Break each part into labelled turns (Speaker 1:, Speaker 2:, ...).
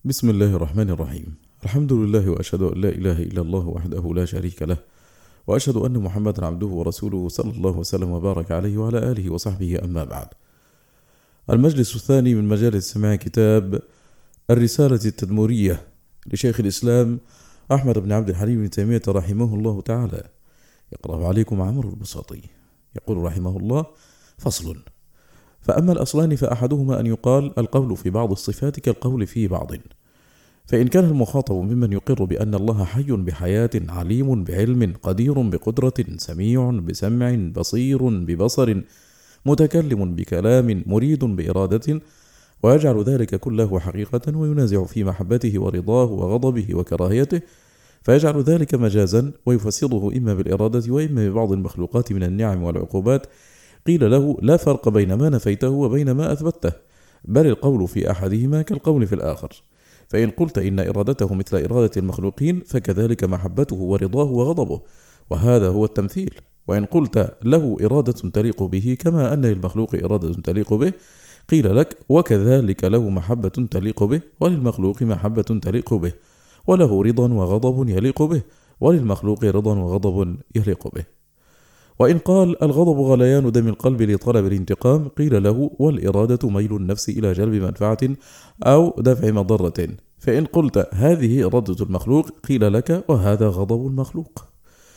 Speaker 1: بسم الله الرحمن الرحيم. الحمد لله وأشهد أن لا إله إلا الله وحده لا شريك له، وأشهد أن محمدا عبده ورسوله صلى الله وسلم وبارك عليه وعلى آله وصحبه، أما بعد. المجلس الثاني من مجالس سماع كتاب الرسالة التدمرية لشيخ الإسلام أحمد بن عبد الحليم بن تيمية رحمه الله تعالى، يقرأ عليكم عمرو البساطي. يقول رحمه الله: فصل. فأما الأصلان فأحدهما أن يقال القول في بعض الصفات كالقول في بعض، فإن كان المخاطب ممن يقر بأن الله حي بحياة، عليم بعلم، قدير بقدرة، سميع بسمع، بصير ببصر، متكلم بكلام، مريد بإرادة، ويجعل ذلك كله حقيقة، وينازع في محبته ورضاه وغضبه وكراهيته، فيجعل ذلك مجازا ويفسره إما بالإرادة وإما ببعض المخلوقات من النعم والعقوبات، قيل له: لا فرق بين ما نفيته وبين ما أثبته، بل القول في أحدهما كالقول في الآخر. فإن قلت إن إرادته مثل إرادة المخلوقين، فكذلك محبته ورضاه وغضبه، وهذا هو التمثيل. وإن قلت له إرادة تليق به كما أن للمخلوق إرادة تليق به، قيل لك: وكذلك له محبة تليق به، وللمخلوق محبة تليق به، وله رضا وغضب يليق به، وللمخلوق رضا وغضب يليق به. وإن قال الغضب غليان دم القلب لطلب الانتقام، قيل له: والإرادة ميل النفس إلى جلب منفعة أو دفع مضرة. فإن قلت هذه إرادة المخلوق، قيل لك: وهذا غضب المخلوق.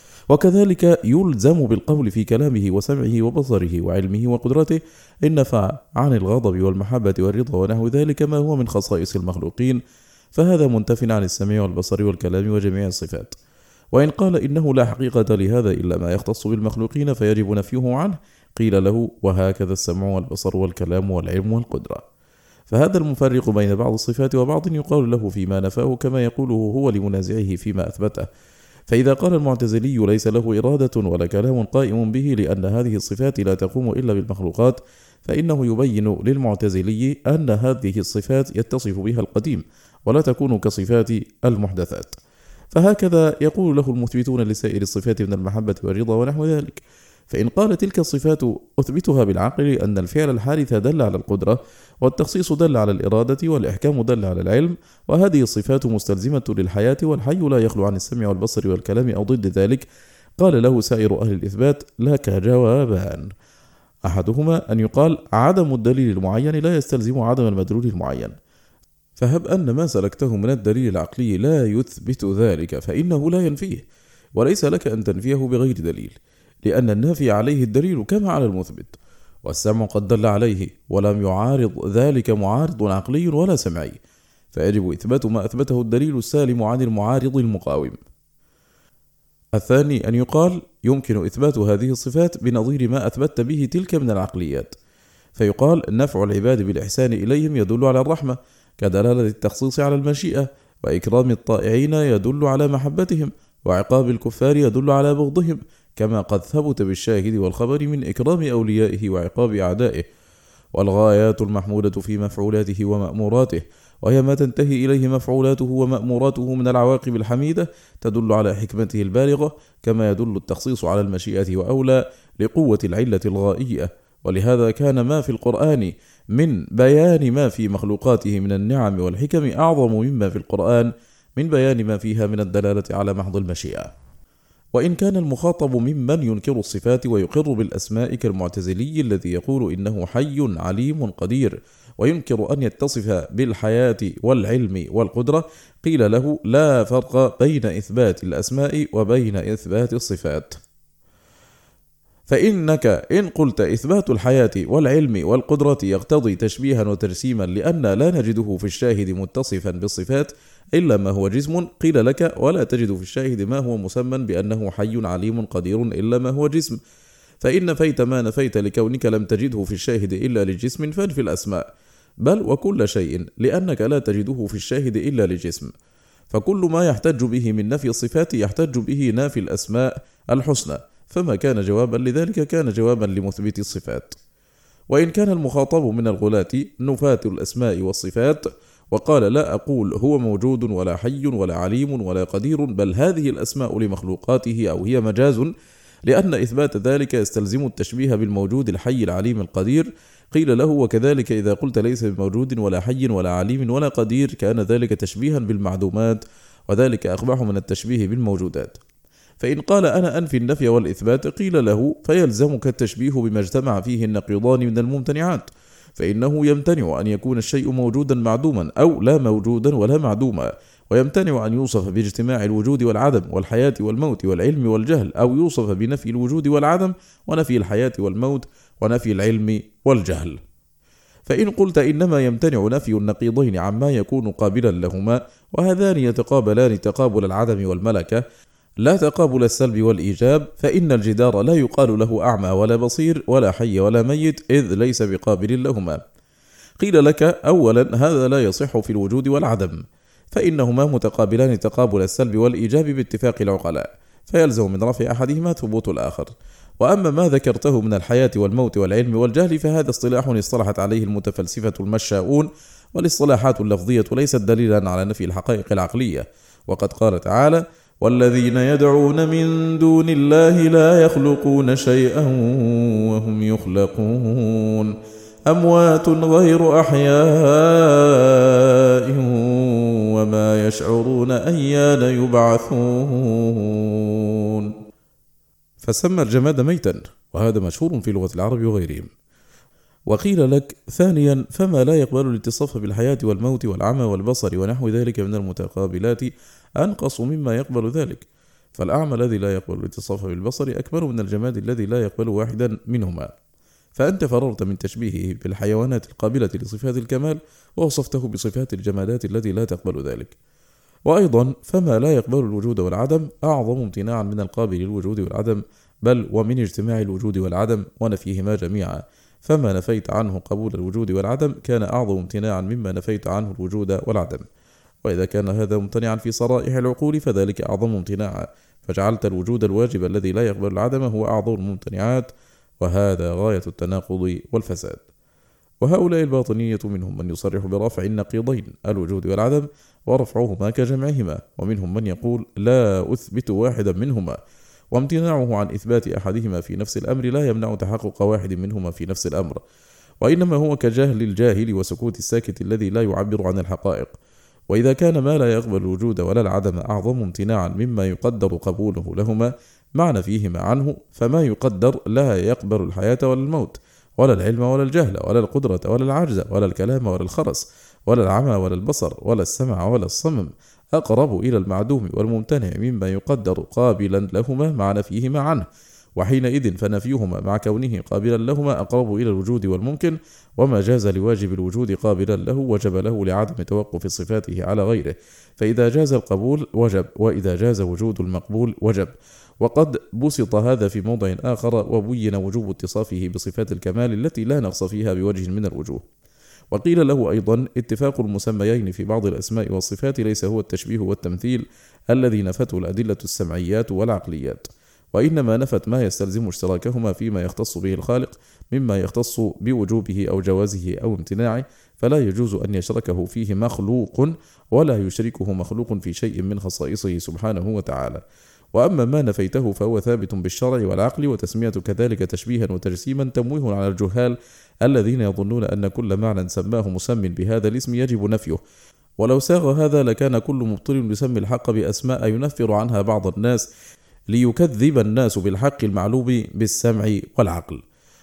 Speaker 1: وكذلك يلزم بالقول في كلامه وسمعه وبصره وعلمه وقدرته إن نفى عن الغضب والمحبة والرضا ونحو ذلك ما هو من خصائص المخلوقين، فهذا منتف عن السمع والبصر والكلام وجميع الصفات. وإن قال إنه لا حقيقة لهذا إلا ما يختص بالمخلوقين فيجب نفيه عنه، قيل له: وهكذا السمع والبصر والكلام والعلم والقدرة. فهذا المفرق بين بعض الصفات وبعض يقال له فيما نفاه كما يقوله هو لمنازعه فيما أثبته. فإذا قال المعتزلي ليس له إرادة ولا كلام قائم به لأن هذه الصفات لا تقوم إلا بالمخلوقات، فإنه يبين للمعتزلي أن هذه الصفات يتصف بها القديم ولا تكون كصفات المحدثات. فهكذا يقول له المثبتون لسائر الصفات من المحبة والرضا ونحو ذلك. فإن قال تلك الصفات أثبتها بالعقل لأن الفعل الحادث دل على القدرة، والتخصيص دل على الإرادة، والإحكام دل على العلم، وهذه الصفات مستلزمة للحياة، والحي لا يخلو عن السمع والبصر والكلام أو ضد ذلك، قال له سائر أهل الإثبات: لك جوابان. أحدهما أن يقال عدم الدليل المعين لا يستلزم عدم المدلول المعين، فهب أن ما سلكته من الدليل العقلي لا يثبت ذلك فإنه لا ينفيه، وليس لك أن تنفيه بغير دليل، لأن النافي عليه الدليل كما على المثبت، والسمع قد دل عليه ولم يعارض ذلك معارض عقلي ولا سمعي، فيجب إثبات ما أثبته الدليل السالم عن المعارض المقاوم. الثاني أن يقال يمكن إثبات هذه الصفات بنظير ما أثبت به تلك من العقليات، فيقال نفع العباد بالإحسان إليهم يدل على الرحمة، كدلالة التخصيص على المشيئة، وإكرام الطائعين يدل على محبتهم، وعقاب الكفار يدل على بغضهم، كما قد ثبت بالشاهد والخبر من إكرام أوليائه وعقاب أعدائه. والغايات المحمودة في مفعولاته ومأموراته، وهي ما تنتهي إليه مفعولاته ومأموراته من العواقب الحميدة، تدل على حكمته البالغة، كما يدل التخصيص على المشيئة وأولى لقوة العلة الغائية. ولهذا كان ما في القرآن من بيان ما في مخلوقاته من النعم والحكم أعظم مما في القرآن من بيان ما فيها من الدلالة على محض المشيئة. وإن كان المخاطب ممن ينكر الصفات ويقر بالأسماء كالمعتزلي الذي يقول إنه حي عليم قدير وينكر أن يتصف بالحياة والعلم والقدرة، قيل له: لا فرق بين إثبات الأسماء وبين إثبات الصفات. فإنك إن قلت إثبات الحياة والعلم والقدرة يقتضي تشبيها وتجسيما لأن لا نجده في الشاهد متصفا بالصفات إلا ما هو جسم، قيل لك: ولا تجد في الشاهد ما هو مسمى بأنه حي عليم قدير إلا ما هو جسم. فإن نفيت ما نفيت لكونك لم تجده في الشاهد إلا لجسم فانفي الأسماء، بل وكل شيء، لأنك لا تجده في الشاهد إلا لجسم. فكل ما يحتج به من نفي الصفات يحتج به نافي الأسماء الحسنى، فما كان جوابا لذلك كان جوابا لمثبت الصفات. وإن كان المخاطب من الغلاة نفاة الأسماء والصفات وقال: لا أقول هو موجود ولا حي ولا عليم ولا قدير، بل هذه الأسماء لمخلوقاته أو هي مجاز، لأن إثبات ذلك يستلزم التشبيه بالموجود الحي العليم القدير. قيل له: وكذلك إذا قلت ليس بموجود ولا حي ولا عليم ولا قدير كان ذلك تشبيها بالمعدومات، وذلك أقبح من التشبيه بالموجودات. فإن قال: أنا أنفي النفي والإثبات، قيل له: فيلزمك التشبيه بما اجتمع فيه النقيضان من الممتنعات، فإنه يمتنع أن يكون الشيء موجودا معدوما أو لا موجودا ولا معدوما، ويمتنع أن يوصف باجتماع الوجود والعدم والحياة والموت والعلم والجهل، أو يوصف بنفي الوجود والعدم ونفي الحياة والموت ونفي العلم والجهل. فإن قلت إنما يمتنع نفي النقيضين عما يكون قابلا لهما، وهذان يتقابلان تقابل العدم والملكة لا تقابل السلب والإيجاب، فإن الجدار لا يقال له أعمى ولا بصير ولا حي ولا ميت، إذ ليس بقابل لهما. قيل لك: أولا هذا لا يصح في الوجود والعدم، فإنهما متقابلان تقابل السلب والإيجاب باتفاق العقلاء، فيلزم من رفع أحدهما ثبوت الآخر. وأما ما ذكرته من الحياة والموت والعلم والجهل فهذا اصطلاح اصطلحت عليه المتفلسفة المشاؤون، والاصطلاحات اللفظية ليست دليلا على نفي الحقائق العقلية. وقد قال تعالى: والذين يدعون من دون الله لا يخلقون شيئا وهم يخلقون أموات غير أحياء وما يشعرون أيان يبعثون. فسمى الجماد ميتا، وهذا مشهور في لغة العرب وغيرهم. وقيل لك: ثانيا فما لا يقبل الاتصاف بالحياة والموت والعمى والبصر ونحو ذلك من المتقابلات أنقص مما يقبل ذلك، فالأعمى الذي لا يقبل الاتصاف بالبصر أكبر من الجماد الذي لا يقبل واحدا منهما. فأنت فررت من تشبيهه بالحيوانات القابلة لصفات الكمال، ووصفته بصفات الجمادات التي لا تقبل ذلك. وأيضا فما لا يقبل الوجود والعدم أعظم امتناعا من القابل للوجود والعدم، بل ومن اجتماع الوجود والعدم ونفيهما جميعا، فما نفيت عنه قبول الوجود والعدم كان أعظم امتناعا مما نفيت عنه الوجود والعدم. وإذا كان هذا ممتنعا في صرائح العقول فذلك أعظم امتناعا، فجعلت الوجود الواجب الذي لا يقبل العدم هو أعظم الممتنعات، وهذا غاية التناقض والفساد. وهؤلاء الباطنية منهم من يصرح برفع النقيضين الوجود والعدم ورفعهما كجمعهما، ومنهم من يقول لا أثبت واحدا منهما، وامتناعه عن إثبات أحدهما في نفس الأمر لا يمنع تحقق واحد منهما في نفس الأمر، وإنما هو كجهل الجاهل وسكوت الساكت الذي لا يعبر عن الحقائق. وإذا كان ما لا يقبل الوجود ولا العدم أعظم امتناعا مما يقدر قبوله لهما معنى فيهما عنه، فما يقدر لا يقبل الحياة ولا الموت ولا العلم ولا الجهل ولا القدرة ولا العجز ولا الكلام ولا الخرس ولا العمى ولا البصر ولا السمع ولا الصمم أقرب إلى المعدوم والممتنع مما يقدر قابلا لهما مع نفيهما عنه، وحينئذ فنفيهما مع كونه قابلا لهما أقرب إلى الوجود والممكن، وما جاز لواجب الوجود قابلا له وجب له لعدم توقف صفاته على غيره، فإذا جاز القبول وجب، وإذا جاز وجود المقبول وجب. وقد بسط هذا في موضع آخر وبين وجوب اتصافه بصفات الكمال التي لا نقص فيها بوجه من الوجوه. وقيل له أيضا: اتفاق المسميين في بعض الأسماء والصفات ليس هو التشبيه والتمثيل الذي نفته الأدلة السمعيات والعقليات، وإنما نفت ما يستلزم اشتراكهما فيما يختص به الخالق مما يختص بوجوبه أو جوازه أو امتناعه، فلا يجوز أن يشركه فيه مخلوق ولا يشركه مخلوق في شيء من خصائصه سبحانه وتعالى. وأما ما نفيته فهو ثابت بالشرع والعقل، وتسمية كذلك تشبيها وتجسيما تمويه على الجهال الذين يظنون أن كل معنى سماه مسم بهذا الاسم يجب نفيه، ولو ساغ هذا لكان كل مبطل يسمي الحق بأسماء ينفر عنها بعض الناس ليكذب الناس بالحق المعلوم بالسمع والعقل.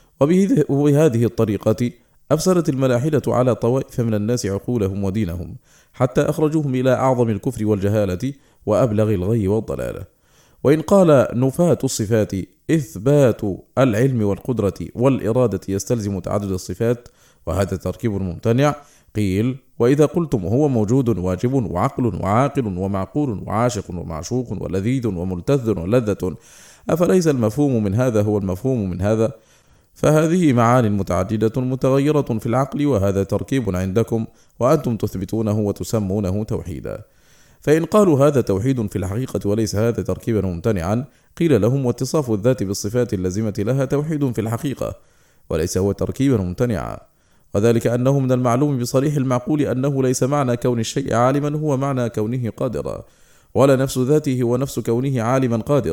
Speaker 1: وبهذه الطريقة أفسدت الملاحدة على طوائف من الناس عقولهم ودينهم، حتى أخرجوهم إلى أعظم الكفر والجهالة وأبلغ الغي والضلالة. وإن قال نفاة الصفات إثبات العلم والقدرة والإرادة يستلزم تعدد الصفات، وهذا تركيب ممتنع، قيل: وإذا قلتم هو موجود واجب وعقل وعاقل ومعقول وعاشق ومعشوق ولذيذ وملتذ ولذة، أفليس المفهوم من هذا هو المفهوم من هذا؟ فهذه معان متعددة متغيرة في العقل، وهذا تركيب عندكم وأنتم تثبتونه وتسمونه توحيدا. فإن قالوا هذا توحيد في الحقيقة وليس هذا تركيبا ممتنعا، قيل لهم: واتصاف الذات بالصفات اللازمة لها توحيد في الحقيقة وليس هو تركيبا ممتنعا، وذلك أنه من المعلوم بصريح المعقول أنه ليس معنى كون الشيء عالما هو معنى كونه قادرا، ولا نفس ذاته هو نفس كونه عالما قادرا،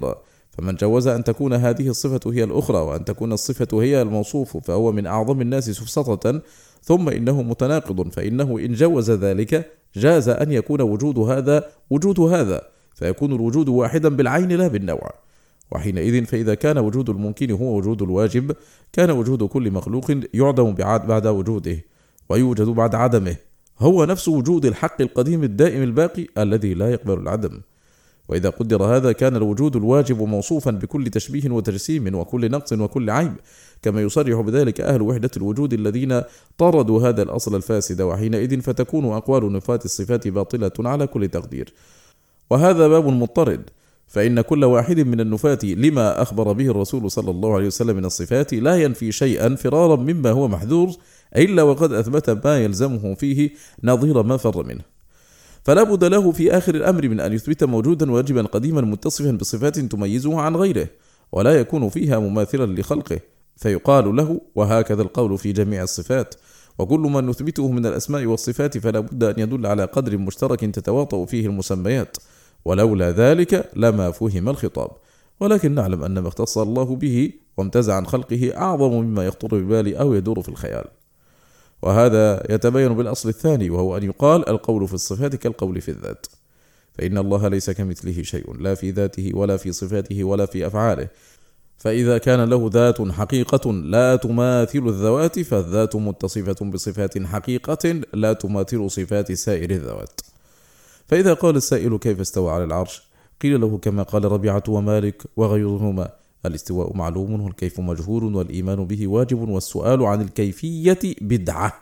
Speaker 1: فمن جوز أن تكون هذه الصفة هي الأخرى وأن تكون الصفة هي الموصوف فهو من أعظم الناس سفسطة. ثم إنه متناقض، فإنه إن جوز ذلك جاز أن يكون وجود هذا فيكون الوجود واحدا بالعين لا بالنوع. وحينئذ فإذا كان وجود الممكن هو وجود الواجب، كان وجود كل مخلوق يعدم بعد وجوده ويوجد بعد عدمه، هو نفس وجود الحق القديم الدائم الباقي الذي لا يقبل العدم. وإذا قدر هذا كان الوجود الواجب موصوفا بكل تشبيه وتجسيم وكل نقص وكل عيب، كما يصرح بذلك أهل وحدة الوجود الذين طردوا هذا الأصل الفاسد. وحينئذ فتكون أقوال نفاة الصفات باطلة على كل تقدير. وهذا باب مضطرد، فإن كل واحد من النفاة لما أخبر به الرسول صلى الله عليه وسلم من الصفات لا ينفي شيئا فرارا مما هو محذور إلا وقد أثبت ما يلزمه فيه نظير ما فر منه. فلا بد له في آخر الأمر من أن يثبت موجودا واجبا قديما متصفا بصفات تميزه عن غيره ولا يكون فيها مماثلا لخلقه، فيقال له وهكذا القول في جميع الصفات. وكل ما نثبته من الأسماء والصفات فلا بد أن يدل على قدر مشترك تتواطؤ فيه المسميات، ولولا ذلك لما فهم الخطاب. ولكن نعلم أن ما اختص الله به وامتاز عن خلقه أعظم مما يخطر ببال أو يدور في الخيال. وهذا يتبين بالأصل الثاني، وهو أن يقال القول في الصفات كالقول في الذات، فإن الله ليس كمثله شيء لا في ذاته ولا في صفاته ولا في أفعاله. فإذا كان له ذات حقيقة لا تماثل الذوات فالذات متصفة بصفات حقيقة لا تماثل صفات سائر الذوات. فإذا قال السائل كيف استوى على العرش، قيل له كما قال ربيعة ومالك وغيرهما: الاستواء معلوم والكيف مجهول والإيمان به واجب والسؤال عن الكيفية بدعة،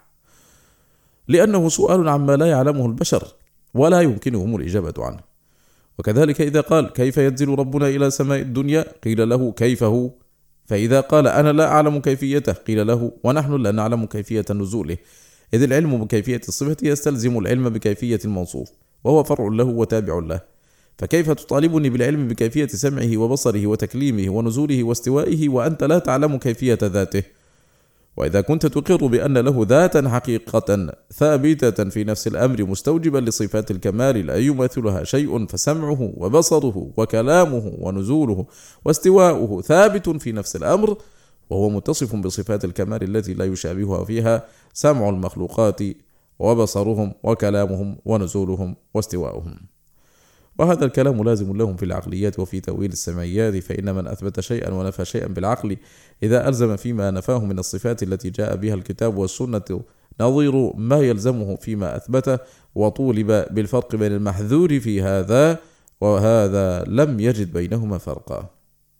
Speaker 1: لأنه سؤال عما لا يعلمه البشر ولا يمكنهم الإجابة عنه. وكذلك إذا قال كيف ينزل ربنا إلى سماء الدنيا، قيل له كيف هو. فإذا قال أنا لا أعلم كيفيته، قيل له ونحن لا نعلم كيفية نزوله، إذ العلم بكيفية الصفة يستلزم العلم بكيفية الموصوف وهو فرع له وتابع له. فكيف تطالبني بالعلم بكيفية سمعه وبصره وتكليمه ونزوله واستوائه وأنت لا تعلم كيفية ذاته؟ وإذا كنت تقر بأن له ذاتا حقيقة ثابتة في نفس الأمر مستوجبا لصفات الكمال لا يماثلها شيء، فسمعه وبصره وكلامه ونزوله واستواؤه ثابت في نفس الأمر، وهو متصف بصفات الكمال التي لا يشابهها فيها سمع المخلوقات وبصرهم وكلامهم ونزولهم واستواؤهم. وهذا الكلام لازم لهم في العقليات وفي تأويل السمعيات، فإن من أثبت شيئا ونفى شيئا بالعقل إذا ألزم فيما نفاه من الصفات التي جاء بها الكتاب والسنة نظير ما يلزمه فيما أثبته، وطولب بالفرق بين المحذور في هذا وهذا لم يجد بينهما فرقا.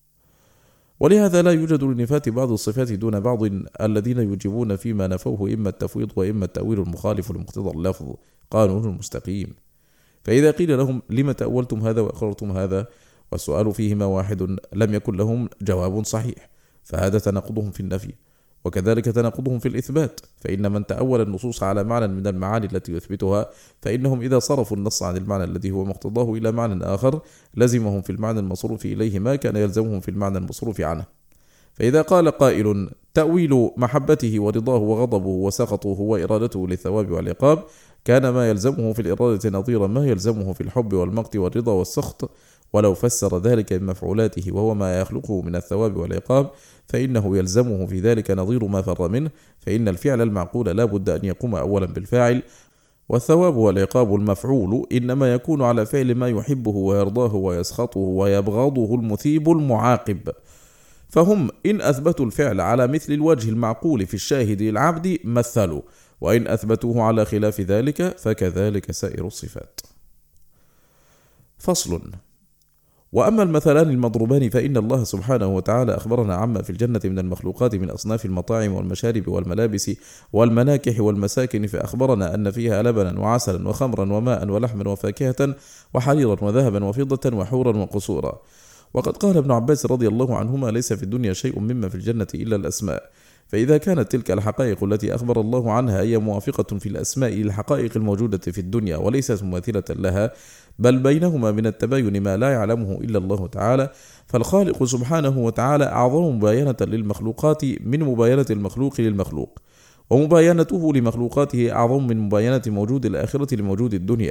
Speaker 1: ولهذا لا يوجد لنفاة بعض الصفات دون بعض الذين يجيبون فيما نفوه إما التفويض وإما التأويل المخالف لمقتضى اللفظ قانون المستقيم. فإذا قيل لهم لما تأولتم هذا وأقررتم هذا والسؤال فيهما واحد لم يكن لهم جواب صحيح، فهذا تناقضهم في النفي، وكذلك تناقضهم في الإثبات. فإن من تأول النصوص على معنى من المعاني التي يثبتها فإنهم إذا صرفوا النص عن المعنى الذي هو مقتضاه إلى معنى آخر لزمهم في المعنى المصروف إليه ما كان يلزمهم في المعنى المصروف عنه. فإذا قال قائل تأويل محبته ورضاه وغضبه وسخطه وإرادته للثواب والعقاب كان ما يلزمه في الإرادة نظير ما يلزمه في الحب والمقت والرضا والسخط، ولو فسر ذلك من مفعولاته وهو ما يخلقه من الثواب والعقاب فإنه يلزمه في ذلك نظير ما فر منه، فإن الفعل المعقول لا بد أن يقوم أولا بالفاعل، والثواب والعقاب المفعول إنما يكون على فعل ما يحبه ويرضاه ويسخطه ويبغضه المثيب المعاقب. فهم إن أثبتوا الفعل على مثل الوجه المعقول في الشاهد العبد مثلوا، وإن أثبتوه على خلاف ذلك فكذلك سائر الصفات. فصل. وأما المثلان المضروبان فإن الله سبحانه وتعالى أخبرنا عما في الجنة من المخلوقات من أصناف المطاعم والمشارب والملابس والمناكح والمساكن، فأخبرنا أن فيها لبنا وعسلا وخمرا وماء ولحما وفاكهة وحريرا وذهبا وفضة وحورا وقصورا. وقد قال ابن عباس رضي الله عنهما ليس في الدنيا شيء مما في الجنة إلا الأسماء. فإذا كانت تلك الحقائق التي أخبر الله عنها هي موافقة في الأسماء للحقائق الموجودة في الدنيا وليست مماثلة لها، بل بينهما من التباين ما لا يعلمه إلا الله تعالى، فالخالق سبحانه وتعالى أعظم مباينة للمخلوقات من مباينة المخلوق للمخلوق، ومباينته لمخلوقاته أعظم من مباينة موجود الآخرة لموجود الدنيا،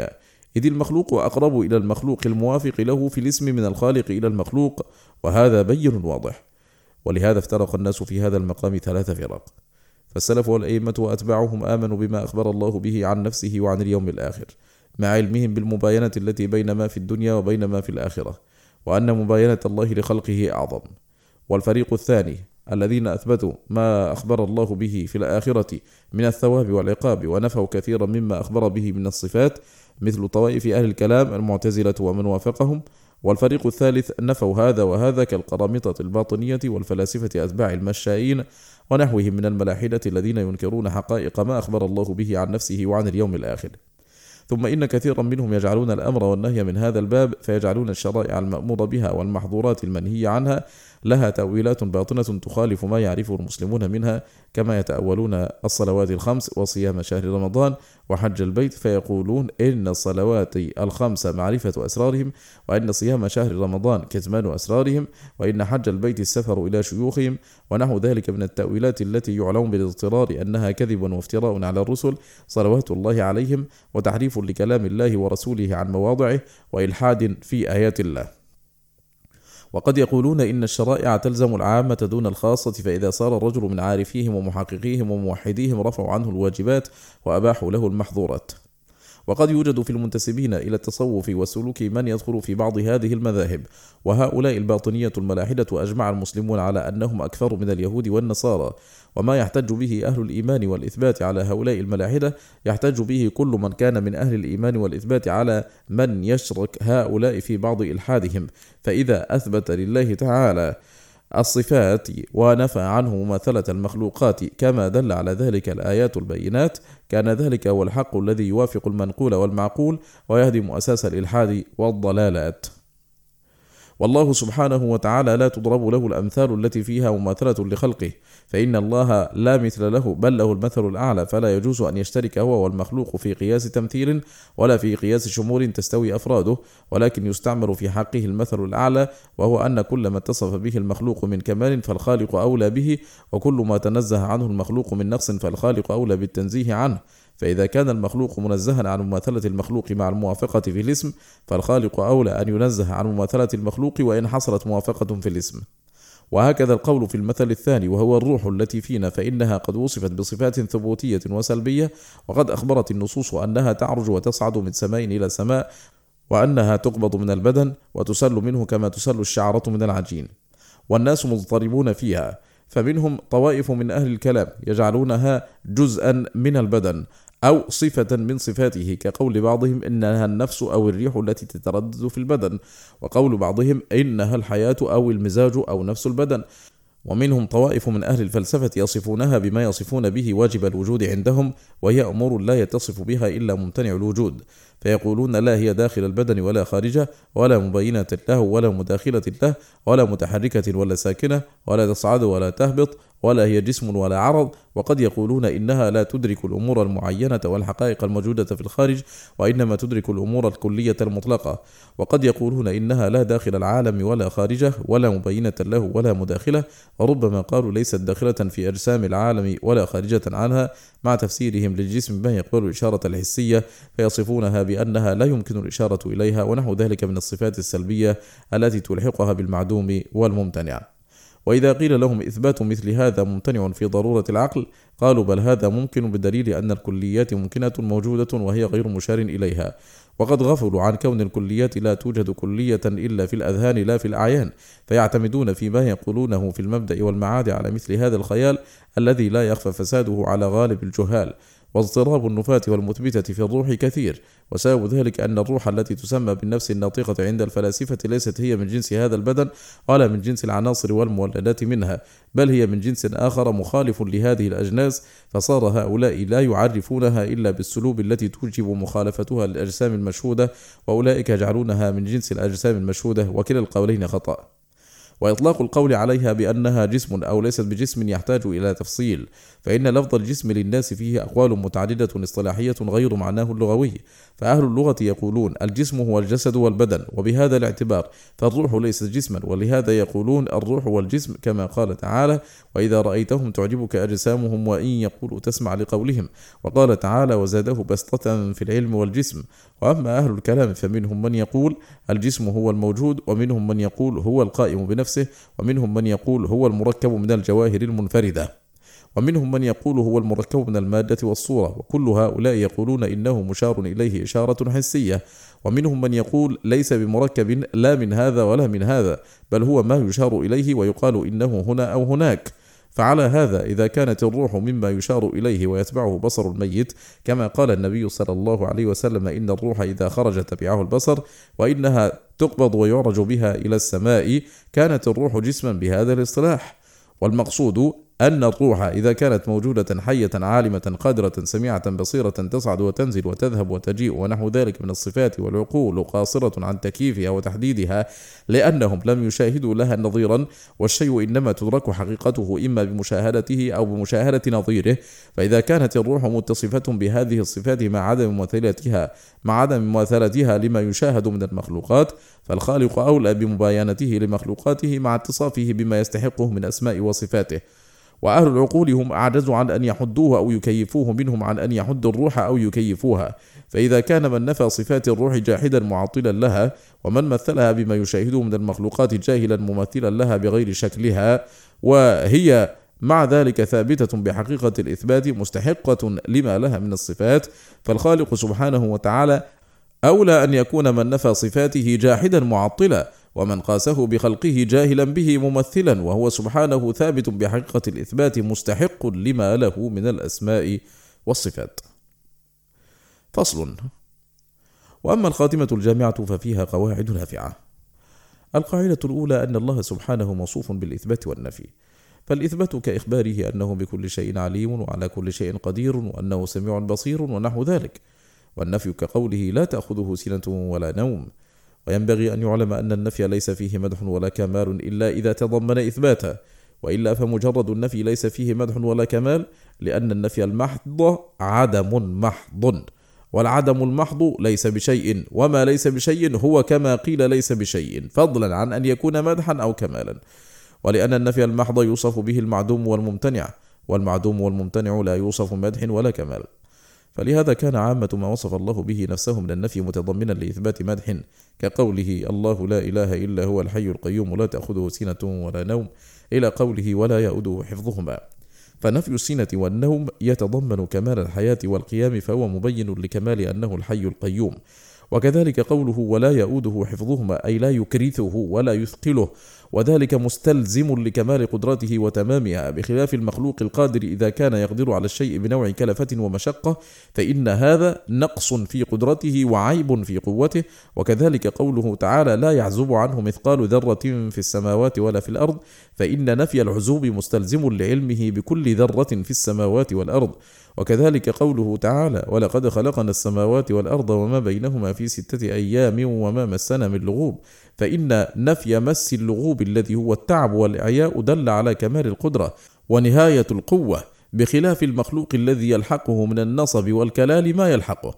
Speaker 1: إذ المخلوق أقرب إلى المخلوق الموافق له في الاسم من الخالق إلى المخلوق، وهذا بين واضح. ولهذا افترق الناس في هذا المقام 3 فرق، فالسلف والأئمة وأتباعهم آمنوا بما أخبر الله به عن نفسه وعن اليوم الآخر، مع علمهم بالمباينة التي بين ما في الدنيا وبين ما في الآخرة، وأن مباينة الله لخلقه أعظم. والفريق الثاني الذين أثبتوا ما أخبر الله به في الآخرة من الثواب والعقاب، ونفوا كثيرا مما أخبر به من الصفات، مثل طوائف أهل الكلام المعتزلة ومن وافقهم. والفريق الثالث نفوا هذا وهذا، كالقرامطة الباطنية والفلاسفة أتباع المشائين ونحوهم من الملاحدة الذين ينكرون حقائق ما أخبر الله به عن نفسه وعن اليوم الآخر. ثم إن كثيرا منهم يجعلون الأمر والنهي من هذا الباب، فيجعلون الشرائع المأمور بها والمحظورات المنهي عنها لها تأويلات باطنة تخالف ما يعرفه المسلمون منها، كما يتأولون الصلوات الخمس وصيام شهر رمضان وحج البيت، فيقولون إن الصلوات الخمس معرفة أسرارهم، وإن صيام شهر رمضان كتمان أسرارهم، وإن حج البيت السفر إلى شيوخهم، ونحو ذلك من التأويلات التي يعلم بالاضطرار أنها كذب وافتراء على الرسل صلوات الله عليهم، وتحريف لكلام الله ورسوله عن مواضعه، وإلحاد في آيات الله. وقد يقولون إن الشرائع تلزم العامة دون الخاصة، فإذا صار الرجل من عارفيهم ومحققيهم وموحديهم رفعوا عنه الواجبات وأباحوا له المحظورات. وقد يوجد في المنتسبين إلى التصوف والسلوك من يدخل في بعض هذه المذاهب، وهؤلاء الباطنية الملاحدة أجمع المسلمون على أنهم أكثر من اليهود والنصارى، وما يحتج به أهل الإيمان والإثبات على هؤلاء الملاحدة يحتج به كل من كان من أهل الإيمان والإثبات على من يشرك هؤلاء في بعض إلحادهم. فإذا أثبت لله تعالى الصفات ونفى عنه مماثلة المخلوقات كما دل على ذلك الآيات البينات، كان ذلك هو الحق الذي يوافق المنقول والمعقول ويهدم أساس الإلحاد والضلالات. والله سبحانه وتعالى لا تضرب له الأمثال التي فيها مماثلة لخلقه، فإن الله لا مثل له، بل له المثل الأعلى، فلا يجوز أن يشترك هو والمخلوق في قياس تمثيل ولا في قياس شمول تستوي أفراده، ولكن يستعمل في حقه المثل الأعلى، وهو أن كل ما اتصف به المخلوق من كمال فالخالق أولى به، وكل ما تنزه عنه المخلوق من نقص فالخالق أولى بالتنزيه عنه. فإذا كان المخلوق منزها عن مماثلة المخلوق مع الموافقة في الاسم، فالخالق أولى أن ينزه عن مماثلة المخلوق وإن حصلت موافقة في الاسم. وهكذا القول في المثل الثاني، وهو الروح التي فينا، فإنها قد وصفت بصفات ثبوتية وسلبية، وقد أخبرت النصوص أنها تعرج وتصعد من سماء إلى سماء، وأنها تقبض من البدن وتسل منه كما تسل الشعرة من العجين، والناس مضطربون فيها. فمنهم طوائف من أهل الكلام يجعلونها جزءا من البدن أو صفة من صفاته، كقول بعضهم إنها النفس أو الريح التي تتردد في البدن، وقول بعضهم إنها الحياة أو المزاج أو نفس البدن. ومنهم طوائف من أهل الفلسفة يصفونها بما يصفون به واجب الوجود عندهم، وهي أمور لا يتصف بها إلا ممتنع الوجود، فيقولون لا هي داخل البدن ولا خارجه، ولا مبينة له ولا مداخلة له، ولا متحركة ولا ساكنة، ولا تصعد ولا تهبط، ولا هي جسم ولا عرض. وقد يقولون إنها لا تدرك الأمور المعينة والحقائق الموجودة في الخارج، وإنما تدرك الأمور الكلية المطلقة. وقد يقولون إنها لا داخل العالم ولا خارجه، ولا مبينة له ولا مداخلة، وربما قالوا ليست داخلة في أجسام العالم ولا خارجة عنها، مع تفسيرهم للجسم ما يقبل الإشارة الحسية، فيصفونها بأنها لا يمكن الإشارة إليها، ونحو ذلك من الصفات السلبية التي تلحقها بالمعدوم والممتنع. وإذا قيل لهم إثبات مثل هذا ممتنع في ضرورة العقل، قالوا بل هذا ممكن بدليل أن الكليات ممكنة موجودة وهي غير مشار إليها. وقد غفلوا عن كون الكليات لا توجد كلية إلا في الأذهان لا في الأعيان، فيعتمدون فيما يقولونه في المبدأ والمعاد على مثل هذا الخيال الذي لا يخفى فساده على غالب الجهال. واضطراب النفاة والمثبتة في الروح كثير، وسبب ذلك أن الروح التي تسمى بالنفس الناطقة عند الفلاسفة ليست هي من جنس هذا البدن ولا من جنس العناصر والمولدات منها، بل هي من جنس آخر مخالف لهذه الأجناس، فصار هؤلاء لا يعرفونها إلا بالسلوب التي توجب مخالفتها للأجسام المشهودة، وأولئك يجعلونها من جنس الأجسام المشهودة، وكلا القولين خطأ. وإطلاق القول عليها بأنها جسم أو ليست بجسم يحتاج إلى تفصيل، فإن لفظ الجسم للناس فيه أقوال متعددة اصطلاحية غير معناه اللغوي. فأهل اللغة يقولون الجسم هو الجسد والبدن، وبهذا الاعتبار فالروح ليست جسما، ولهذا يقولون الروح والجسم، كما قال تعالى وإذا رأيتهم تعجبك أجسامهم وإن يقولوا تسمع لقولهم، وقال تعالى وزاده بسطة في العلم والجسم، وأما أهل الكلام فمنهم من يقول الجسم هو الموجود، ومنهم من يقول هو القائم بنفسه، ومنهم من يقول هو المركب من الجواهر المنفردة، ومنهم من يقول هو المركب من المادة والصورة، وكل هؤلاء يقولون إنه مشار إليه إشارة حسية. ومنهم من يقول ليس بمركب لا من هذا ولا من هذا، بل هو ما يشار إليه ويقال إنه هنا أو هناك. فعلى هذا إذا كانت الروح مما يشار إليه ويتبعه بصر الميت، كما قال النبي صلى الله عليه وسلم إن الروح إذا خرج تبعه البصر، وإنها تقبض ويعرج بها إلى السماء، كانت الروح جسما بهذا الاصطلاح. والمقصود أن الروح إذا كانت موجودة حية عالمة قادرة سميعة بصيرة تصعد وتنزل وتذهب وتجيء ونحو ذلك من الصفات، والعقول قاصرة عن تكييفها وتحديدها لأنهم لم يشاهدوا لها نظيرا، والشيء إنما تدرك حقيقته إما بمشاهدته أو بمشاهدة نظيره. فإذا كانت الروح متصفة بهذه الصفات مع عدم مماثلتها لما يشاهد من المخلوقات، فالخالق أولى بمباينته لمخلوقاته مع اتصافه بما يستحقه من أسماء وصفاته. وأهل العقول هم أعجزوا عن أن يحدوه أو يكيفوه منهم عن أن يحدوا الروح أو يكيفوها. فإذا كان من نفى صفات الروح جاحدا معطلا لها، ومن مثلها بما يشاهده من المخلوقات جاهلا ممثلا لها بغير شكلها، وهي مع ذلك ثابتة بحقيقة الإثبات مستحقة لما لها من الصفات، فالخالق سبحانه وتعالى أولى أن يكون من نفى صفاته جاحدا معطلا، ومن قاسه بخلقه جاهلا به ممثلا، وهو سبحانه ثابت بحقيقة الإثبات مستحق لما له من الأسماء والصفات. فصل. وأما الخاتمة الجامعة ففيها قواعد نافعة. القاعدة الأولى أن الله سبحانه موصوف بالإثبات والنفي، فالإثبات كإخباره أنه بكل شيء عليم وعلى كل شيء قدير وأنه سميع بصير ونحو ذلك، والنفي كقوله لا تأخذه سنة ولا نوم. وينبغي أن يعلم أن النفي ليس فيه مدح ولا كمال إلا إذا تضمن إثباتا، وإلا فمجرد النفي ليس فيه مدح ولا كمال، لأن النفي المحض عدم محض، والعدم المحض ليس بشيء، وما ليس بشيء هو كما قيل ليس بشيء، فضلا عن أن يكون مدحا أو كمالا. ولأن النفي المحض يوصف به المعدوم والممتنع، والمعدوم والممتنع لا يوصف مدح ولا كمال. فلهذا كان عامة ما وصف الله به نفسه من النفي متضمنا لإثبات مدح، كقوله الله لا إله إلا هو الحي القيوم لا تأخذه سنة ولا نوم، إلى قوله ولا يؤوده حفظهما. فنفي السنة والنوم يتضمن كمال الحياة والقيام، فهو مبين لكمال أنه الحي القيوم. وكذلك قوله ولا يؤوده حفظهما أي لا يكرثه ولا يثقله، وذلك مستلزم لكمال قدرته وتمامها، بخلاف المخلوق القادر إذا كان يقدر على الشيء بنوع كلفة ومشقة، فإن هذا نقص في قدرته وعيب في قوته. وكذلك قوله تعالى لا يعزب عنه مثقال ذرة في السماوات ولا في الأرض، فإن نفي العزوب مستلزم لعلمه بكل ذرة في السماوات والأرض. وكذلك قوله تعالى ولقد خلقنا السماوات والأرض وما بينهما في 6 أيام وما مسنا من لغوب، فإن نفي مس اللغوب الذي هو التعب والإعياء دل على كمال القدرة ونهاية القوة، بخلاف المخلوق الذي يلحقه من النصب والكلال ما يلحقه.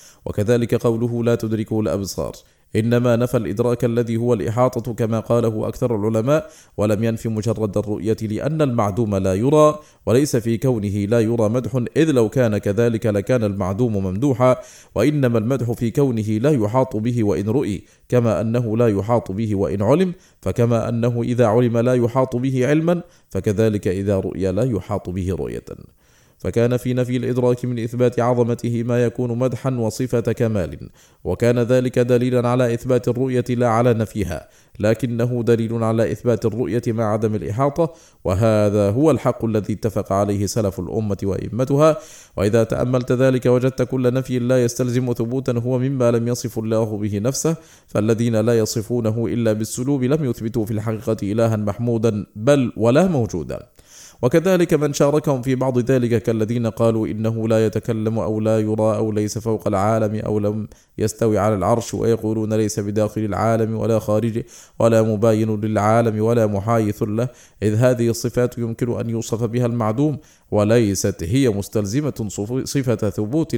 Speaker 1: وكذلك قوله لا تدركه الأبصار، إنما نفى الإدراك الذي هو الإحاطة كما قاله أكثر العلماء، ولم ينفي مجرد الرؤية، لأن المعدوم لا يرى، وليس في كونه لا يرى مدح، إذ لو كان كذلك لكان المعدوم ممدوحا، وإنما المدح في كونه لا يحاط به وإن رؤي، كما أنه لا يحاط به وإن علم، فكما أنه إذا علم لا يحاط به علما، فكذلك إذا رؤي لا يحاط به رؤية. فكان في نفي الإدراك من إثبات عظمته ما يكون مدحا وصفة كمال، وكان ذلك دليلا على إثبات الرؤية لا على نفيها، لكنه دليل على إثبات الرؤية مع عدم الإحاطة، وهذا هو الحق الذي اتفق عليه سلف الأمة وإمتها. وإذا تأملت ذلك وجدت كل نفي لا يستلزم ثبوتا هو مما لم يصف الله به نفسه، فالذين لا يصفونه إلا بالسلوب لم يثبتوا في الحقيقة إلها محمودا بل ولا موجودا. وكذلك من شاركهم في بعض ذلك كالذين قالوا إنه لا يتكلم أو لا يرى أو ليس فوق العالم أو لم يستوي على العرش، ويقولون ليس بداخل العالم ولا خارجه ولا مباين للعالم ولا محايث له، إذ هذه الصفات يمكن أن يوصف بها المعدوم وليست هي مستلزمة صفة ثبوت.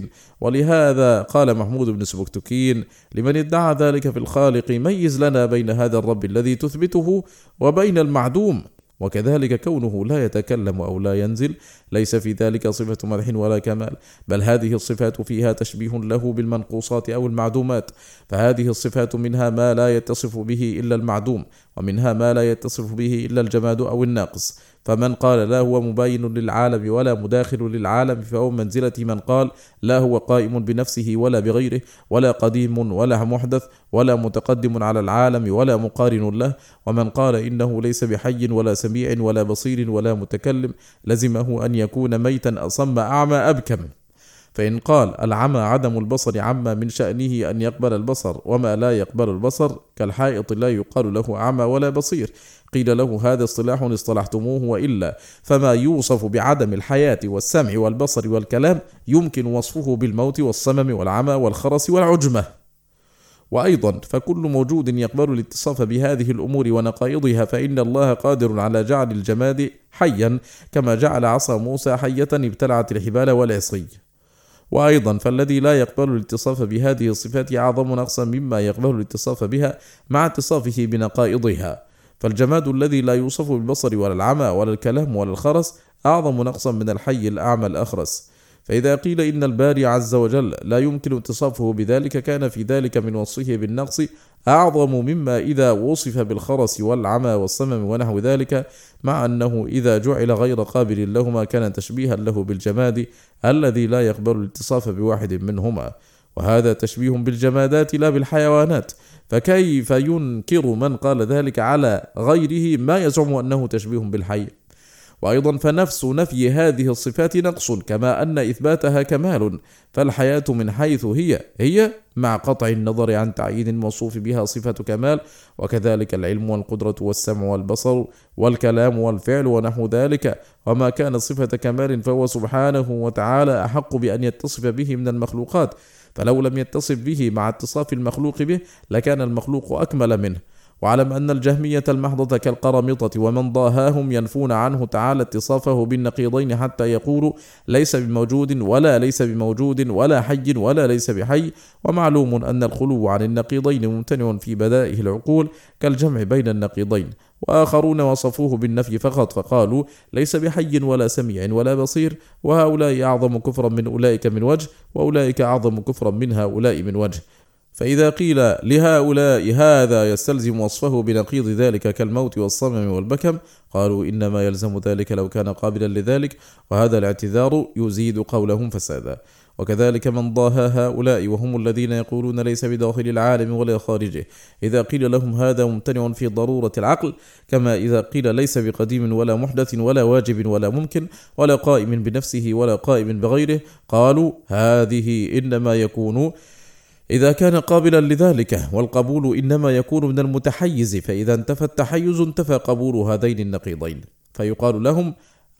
Speaker 1: ولهذا قال محمود بن سبكتكين لمن ادعى ذلك في الخالق ميز لنا بين هذا الرب الذي تثبته وبين المعدوم، وكذلك كونه لا يتكلم أو لا ينزل ليس في ذلك صفة مدح ولا كمال، بل هذه الصفات فيها تشبيه له بالمنقوصات أو المعدومات، فهذه الصفات منها ما لا يتصف به إلا المعدوم، ومنها ما لا يتصف به إلا الجماد أو الناقص. فمن قال لا هو مباين للعالم ولا مداخل للعالم فهو منزلة من قال لا هو قائم بنفسه ولا بغيره، ولا قديم ولا محدث ولا متقدم على العالم ولا مقارن له. ومن قال إنه ليس بحي ولا سميع ولا بصير ولا متكلم لزمه أن يكون ميتا أصم أعمى أبكم. فإن قال العمى عدم البصر عما من شأنه أن يقبل البصر، وما لا يقبل البصر كالحائط لا يقال له أعمى ولا بصير، قيل له هذا اصطلاح اصطلحتموه، وإلا فما يوصف بعدم الحياة والسمع والبصر والكلام يمكن وصفه بالموت والصمم والعمى والخرس والعجمة. وأيضا فكل موجود يقبل الاتصاف بهذه الأمور ونقائضها فإن الله قادر على جعل الجماد حيا كما جعل عصا موسى حية ابتلعت الحبال والعصي. وأيضا فالذي لا يقبل الاتصاف بهذه الصفات أعظم نقصا مما يقبل الاتصاف بها مع اتصافه بنقائضها. فالجماد الذي لا يوصف بالبصر ولا العمى ولا الكلام ولا الخرس أعظم نقصا من الحي الأعمى الأخرس. فإذا قيل إن الباري عز وجل لا يمكن اتصافه بذلك كان في ذلك من وصفه بالنقص أعظم مما إذا وصف بالخرس والعمى والصمم ونحو ذلك، مع أنه إذا جعل غير قابل لهما كان تشبيها له بالجماد الذي لا يقبل الاتصاف بواحد منهما، وهذا تشبيه بالجمادات لا بالحيوانات. فكيف ينكر من قال ذلك على غيره ما يزعم أنه تشبيه بالحي؟ وأيضا فنفس نفي هذه الصفات نقص كما أن إثباتها كمال، فالحياة من حيث هي مع قطع النظر عن تعيين الموصوف بها صفة كمال، وكذلك العلم والقدرة والسمع والبصر والكلام والفعل ونحو ذلك. وما كان صفة كمال فهو سبحانه وتعالى أحق بأن يتصف به من المخلوقات، فلو لم يتصف به مع اتصاف المخلوق به لكان المخلوق أكمل منه. واعلم أن الجهمية المحضة كالقرامطة ومن ضاهاهم ينفون عنه تعالى اتصافه بالنقيضين حتى يقولوا ليس بموجود ولا ليس بموجود ولا حي ولا ليس بحي. ومعلوم أن الخلو عن النقيضين ممتنع في بدائه العقول كالجمع بين النقيضين. وآخرون وصفوه بالنفي فقط فقالوا ليس بحي ولا سميع ولا بصير، وهؤلاء أعظم كفرا من أولئك من وجه، وأولئك أعظم كفرا من هؤلاء من وجه. فإذا قيل لهؤلاء هذا يستلزم وصفه بنقيض ذلك كالموت والصمم والبكم، قالوا إنما يلزم ذلك لو كان قابلا لذلك، وهذا الاعتذار يزيد قولهم فسادا. وكذلك من ضاها هؤلاء وهم الذين يقولون ليس بداخل العالم ولا خارجه، إذا قيل لهم هذا ممتنع في ضرورة العقل، كما إذا قيل ليس بقديم ولا محدث ولا واجب ولا ممكن ولا قائم بنفسه ولا قائم بغيره، قالوا هذه إنما يكون إذا كان قابلا لذلك، والقبول إنما يكون من المتحيز، فإذا انتفى التحيز انتفى قبول هذين النقيضين. فيقال لهم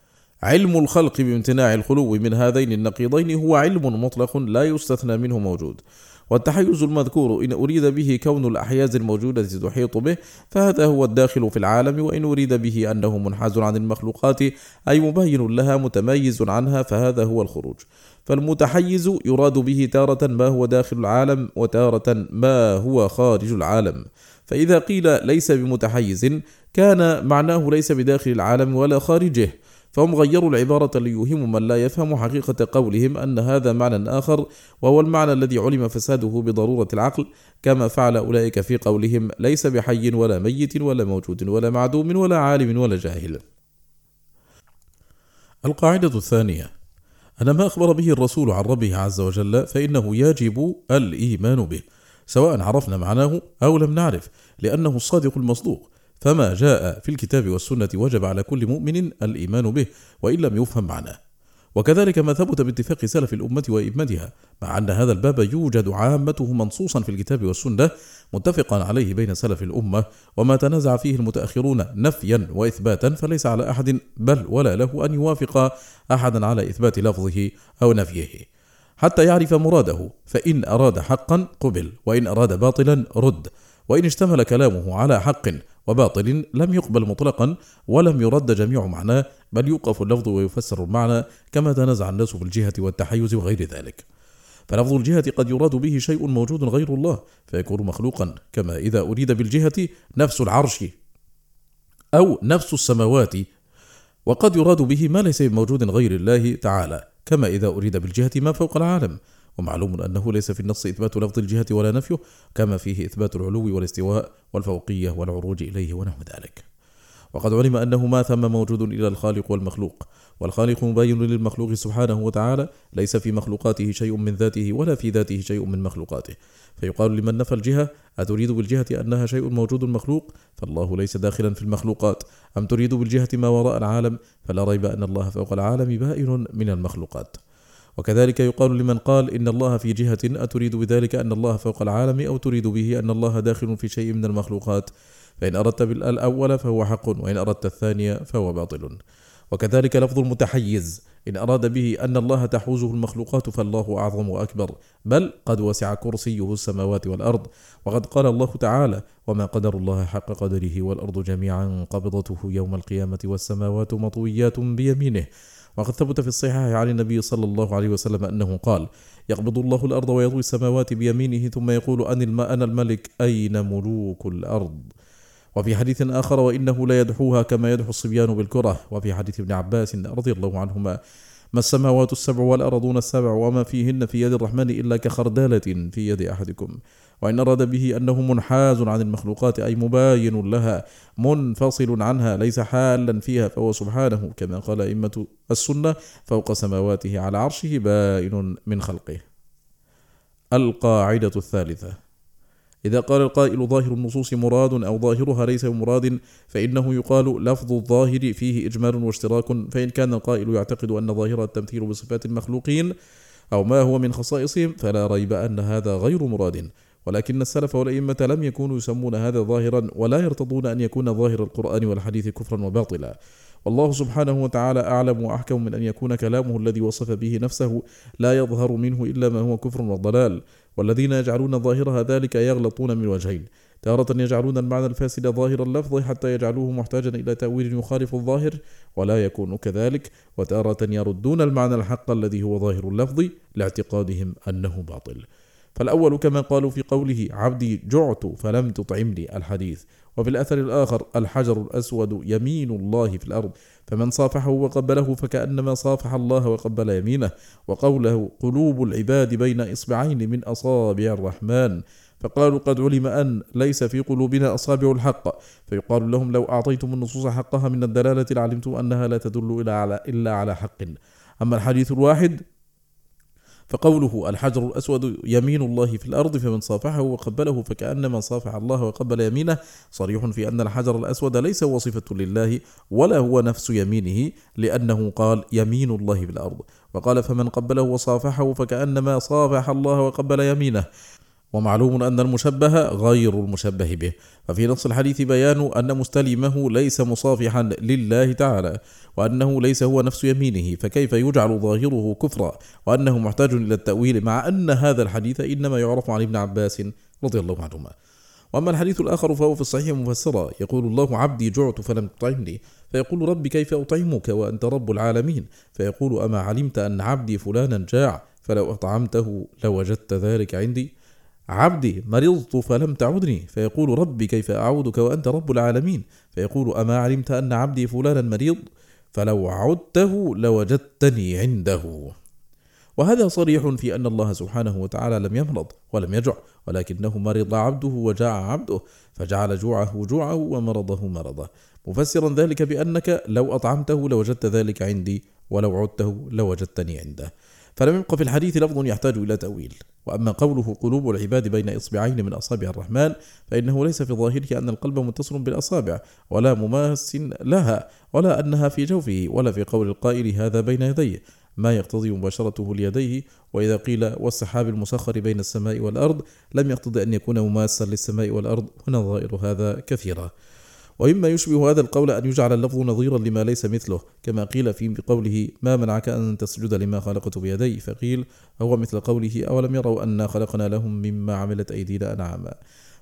Speaker 1: علم الخلق بامتناع الخلو من هذين النقيضين هو علم مطلق لا يستثنى منه موجود. والتحيز المذكور إن أريد به كون الأحياز الموجودة تحيط به فهذا هو الداخل في العالم، وإن أريد به أنه منحاز عن المخلوقات أي مبين لها متميز عنها فهذا هو الخروج. فالمتحيز يراد به تارة ما هو داخل العالم وتارة ما هو خارج العالم. فإذا قيل ليس بمتحيز كان معناه ليس بداخل العالم ولا خارجه، فهم غيروا العبارة ليوهم من لا يفهم حقيقة قولهم أن هذا معنى آخر، وهو المعنى الذي علم فساده بضرورة العقل، كما فعل أولئك في قولهم ليس بحي ولا ميت ولا موجود ولا معدوم ولا عالم ولا جاهل. القاعدة الثانية أن ما أخبر به الرسول عن ربه عز وجل فإنه يجب الإيمان به سواء عرفنا معناه أو لم نعرف، لأنه الصادق المصدوق، فما جاء في الكتاب والسنة وجب على كل مؤمن الإيمان به وإن لم يفهم معناه. وكذلك ما ثبت باتفاق سلف الأمة وإئمتها، مع أن هذا الباب يوجد عامته منصوصا في الكتاب والسنة متفقا عليه بين سلف الأمة، وما تنازع فيه المتأخرون نفيا وإثباتا فليس على أحد بل ولا له أن يوافق أحدا على إثبات لفظه أو نفيه حتى يعرف مراده، فإن أراد حقا قبل وإن أراد باطلا رد، وإن اشتمل كلامه على حق وباطل لم يقبل مطلقا ولم يرد جميع معناه، بل يوقف اللفظ ويفسر المعنى كما تنازع الناس في الجهة والتحيز وغير ذلك. فلفظ الجهة قد يراد به شيء موجود غير الله فيكون مخلوقا، كما إذا أريد بالجهة نفس العرش أو نفس السماوات، وقد يراد به ما ليس بموجود غير الله تعالى، كما إذا أريد بالجهة ما فوق العالم. ومعلوم أنه ليس في النص إثبات لفظ الجهة ولا نفيه، كما فيه إثبات العلو والاستواء والفوقية والعروج إليه ونحو ذلك. وقد علم أنه ما ثم موجود إلا الخالق والمخلوق، والخالق مباين للمخلوق سبحانه وتعالى، ليس في مخلوقاته شيء من ذاته ولا في ذاته شيء من مخلوقاته. فيقال لمن نفى الجهة: أتريد بالجهة أنها شيء موجود مخلوق؟ فالله ليس داخلا في المخلوقات. أم تريد بالجهة ما وراء العالم؟ فلا ريب أن الله فوق العالم بائن من المخلوقات. وكذلك يقال لمن قال إن الله في جهة: أتريد بذلك أن الله فوق العالم أو تريد به أن الله داخل في شيء من المخلوقات؟ فإن أردت بالأول فهو حق، وإن أردت الثانية فهو باطل. وكذلك لفظ المتحيز: إن أراد به أن الله تحوزه المخلوقات فالله أعظم وأكبر، بل قد وسع كرسيه السماوات والأرض. وقد قال الله تعالى: وما قدر الله حق قدره والأرض جميعا قبضته يوم القيامة والسماوات مطويات بيمينه. وقد ثبت في الصحيح عن النبي صلى الله عليه وسلم أنه قال: يقبض الله الأرض ويطوي السماوات بيمينه ثم يقول: أنا الملك أين ملوك الأرض؟ وفي حديث آخر: وإنه لا يدحوها كما يدحو الصبيان بالكرة. وفي حديث ابن عباس رضي الله عنهما: ما السماوات السبع والأرضون السبع وما فيهن في يد الرحمن إلا كخردلة في يد أحدكم. وإن أراد به أنه منحاز عن المخلوقات، أي مباين لها منفصل عنها ليس حالا فيها، فهو سبحانه كما قال أئمة السنة: فوق سماواته على عرشه بائن من خلقه. القاعدة الثالثة: إذا قال القائل ظاهر النصوص مراد أو ظاهرها ليس بمراد، فإنه يقال لفظ الظاهر فيه إجمال واشتراك. فإن كان القائل يعتقد أن ظاهرها التمثيل بصفات المخلوقين أو ما هو من خصائصهم، فلا ريب أن هذا غير مراد. ولكن السلف والأئمة لم يكونوا يسمون هذا ظاهرا، ولا يرتضون أن يكون ظاهر القرآن والحديث كفرا وباطلا. والله سبحانه وتعالى أعلم وأحكم من أن يكون كلامه الذي وصف به نفسه لا يظهر منه إلا ما هو كفر وضلال. والذين يجعلون ظاهرها ذلك يغلطون من وجهين: تارة يجعلون المعنى الفاسد ظاهر اللفظ حتى يجعلوه محتاجا إلى تأويل يخالف الظاهر ولا يكون كذلك، وتارة يردون المعنى الحق الذي هو ظاهر اللفظ لاعتقادهم أنه باطل. فالأول كما قالوا في قوله: عبدي جعت فلم تطعمني الحديث. وفي الأثر الآخر: الحجر الأسود يمين الله في الأرض، فمن صافحه وقبله فكأنما صافح الله وقبل يمينه. وقوله: قلوب العباد بين إصبعين من أصابع الرحمن، فقالوا: قد علم أن ليس في قلوبنا أصابع الحق، فيقال لهم: لو أعطيتم النصوص حقها من الدلالة لعلمتم أنها لا تدل إلا على حق. أما الحديث الواحد فقوله: الحجر الأسود يمين الله في الأرض، فمن صافحه وقبله فكأنما صافح الله وقبل يمينه، صريح في أن الحجر الأسود ليس هو صفة لله ولا هو نفس يمينه، لأنه قال: يمين الله في الأرض، وقال: فمن قبله وصافحه فكأنما صافح الله وقبل يمينه. ومعلوم أن المشبه غير المشبه به، ففي نص الحديث بيان أن مستلمه ليس مصافحا لله تعالى، وأنه ليس هو نفس يمينه، فكيف يجعل ظاهره كفرا وأنه محتاج إلى التأويل، مع أن هذا الحديث إنما يعرف عن ابن عباس رضي الله عنهما. وأما الحديث الآخر فهو في الصحيح مفسرا: يقول الله: عبدي جعت فلم تطعمني، فيقول: ربي كيف أطعمك وأنت رب العالمين؟ فيقول: أما علمت أن عبدي فلانا جاع فلو أطعمته لوجدت ذلك عندي؟ عبدي مرضت فلم تعودني، فيقول: ربي كيف أعودك وأنت رب العالمين؟ فيقول: أما علمت أن عبدي فلانا مريض فلو عدته لوجدتني عنده. وهذا صريح في أن الله سبحانه وتعالى لم يمرض ولم يجع، ولكنه مرض عبده وجاع عبده، فجعل جوعه جوعه ومرضه مرضه، مفسرا ذلك بأنك لو أطعمته لوجدت ذلك عندي، ولو عدته لوجدتني عنده. فلم يبق في الحديث لفظ يحتاج إلى تأويل. وأما قوله: قلوب العباد بين إصبعين من أصابع الرحمن، فإنه ليس في ظاهره أن القلب متصل بالأصابع ولا مماس لها، ولا أنها في جوفه، ولا في قول القائل: هذا بين يديه، ما يقتضي مباشرته ليديه. وإذا قيل: والسحاب المسخر بين السماء والأرض، لم يقتضي أن يكون مماسا للسماء والأرض، ونظائر هذا كثيرة. وإما يشبه هذا القول أن يجعل اللفظ نظيرا لما ليس مثله، كما قيل في قوله: ما منعك أن تسجد لما خلقت بيدي؟ فقيل: هو مثل قوله: أولم يروا أنا خلقنا لهم مما عملت أيدينا أنعاما.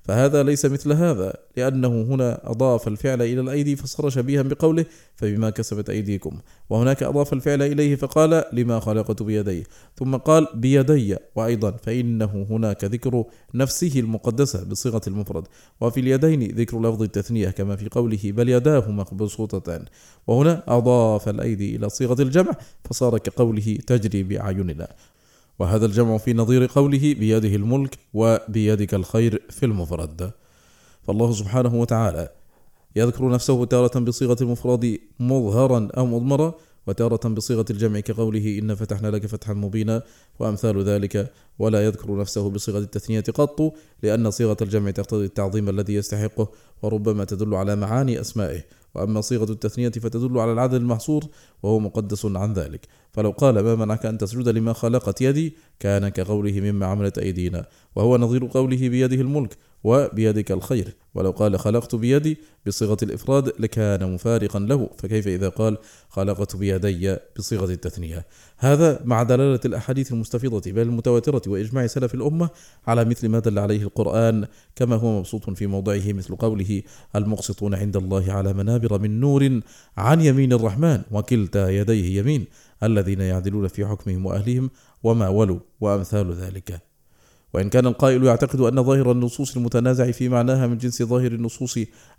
Speaker 1: فهذا ليس مثل هذا، لأنه هنا أضاف الفعل إلى الأيدي فصار شبيها بقوله فبما كسبت أيديكم، وهناك أضاف الفعل إليه فقال لما خلقت بيدي، ثم قال بيدي، وأيضا فإنه هناك ذكر نفسه المقدسة بصيغة المفرد، وفي اليدين ذكر لفظ التثنية كما في قوله بل يداه مبسوطتان، وهنا أضاف الأيدي إلى صيغة الجمع فصار كقوله تجري بأعيننا، وهذا الجمع في نظير قوله بيده الملك وبيدك الخير في المفرد. فالله سبحانه وتعالى يذكر نفسه تارة بصيغة المفرد مظهرا أو مضمرا، وتارة بصيغة الجمع كقوله إن فتحنا لك فتحا مبينا وأمثال ذلك، ولا يذكر نفسه بصيغة التثنية قط، لأن صيغة الجمع تقتضي التعظيم الذي يستحقه وربما تدل على معاني أسمائه، وأما صيغة التثنية فتدل على العدد المحصور وهو مقدس عن ذلك. فلو قال ما منعك أن تسجد لما خلقت يدي كان كقوله مما عملت أيدينا، وهو نظير قوله بيده الملك وبيدك الخير. ولو قال خلقت بيدي بصيغة الإفراد لكان مفارقا له، فكيف إذا قال خلقت بيدي بصيغة التثنية؟ هذا مع دلالة الأحاديث المستفيضة بل المتواترة وإجماع سلف الأمة على مثل ما دل عليه القرآن، كما هو مبسوط في موضعه مثل قوله المقسطون عند الله على منابر من نور عن يمين الرحمن وكلتا يديه يمين الذين يعدلون في حكمهم وأهلهم وما ولوا وأمثال ذلك. وإن كان القائل يعتقد أن ظاهر النصوص المتنازع في معناها من جنس ظاهر النصوص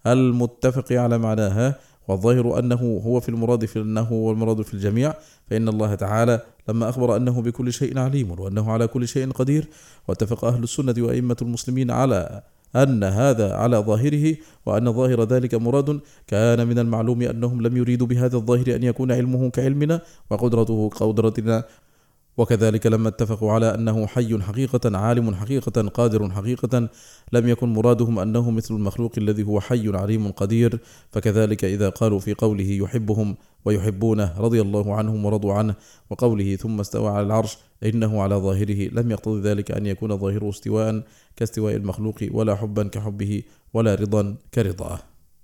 Speaker 1: المتفق على معناها، والظاهر أنه هو في المراد في أنه هو المراد في الجميع، فإن الله تعالى لما أخبر أنه بكل شيء عليم وأنه على كل شيء قدير، واتفق أهل السنة وأئمة المسلمين على أن هذا على ظاهره وأن ظاهر ذلك مراد، كان من المعلوم أنهم لم يريدوا بهذا الظاهر أن يكون علمه كعلمنا وقدرته كقدرتنا. وكذلك لما اتفقوا على أنه حي حقيقة عالم حقيقة قادر حقيقة، لم يكن مرادهم أنه مثل المخلوق الذي هو حي عليم قدير. فكذلك إذا قالوا في قوله يحبهم ويحبونه رضي الله عنهم ورضوا عنه، وقوله ثم استوى على العرش، إنه على ظاهره لم يقتضي ذلك أن يكون ظاهره استواء كاستواء المخلوق، ولا حبا كحبه، ولا رضا كرضاه.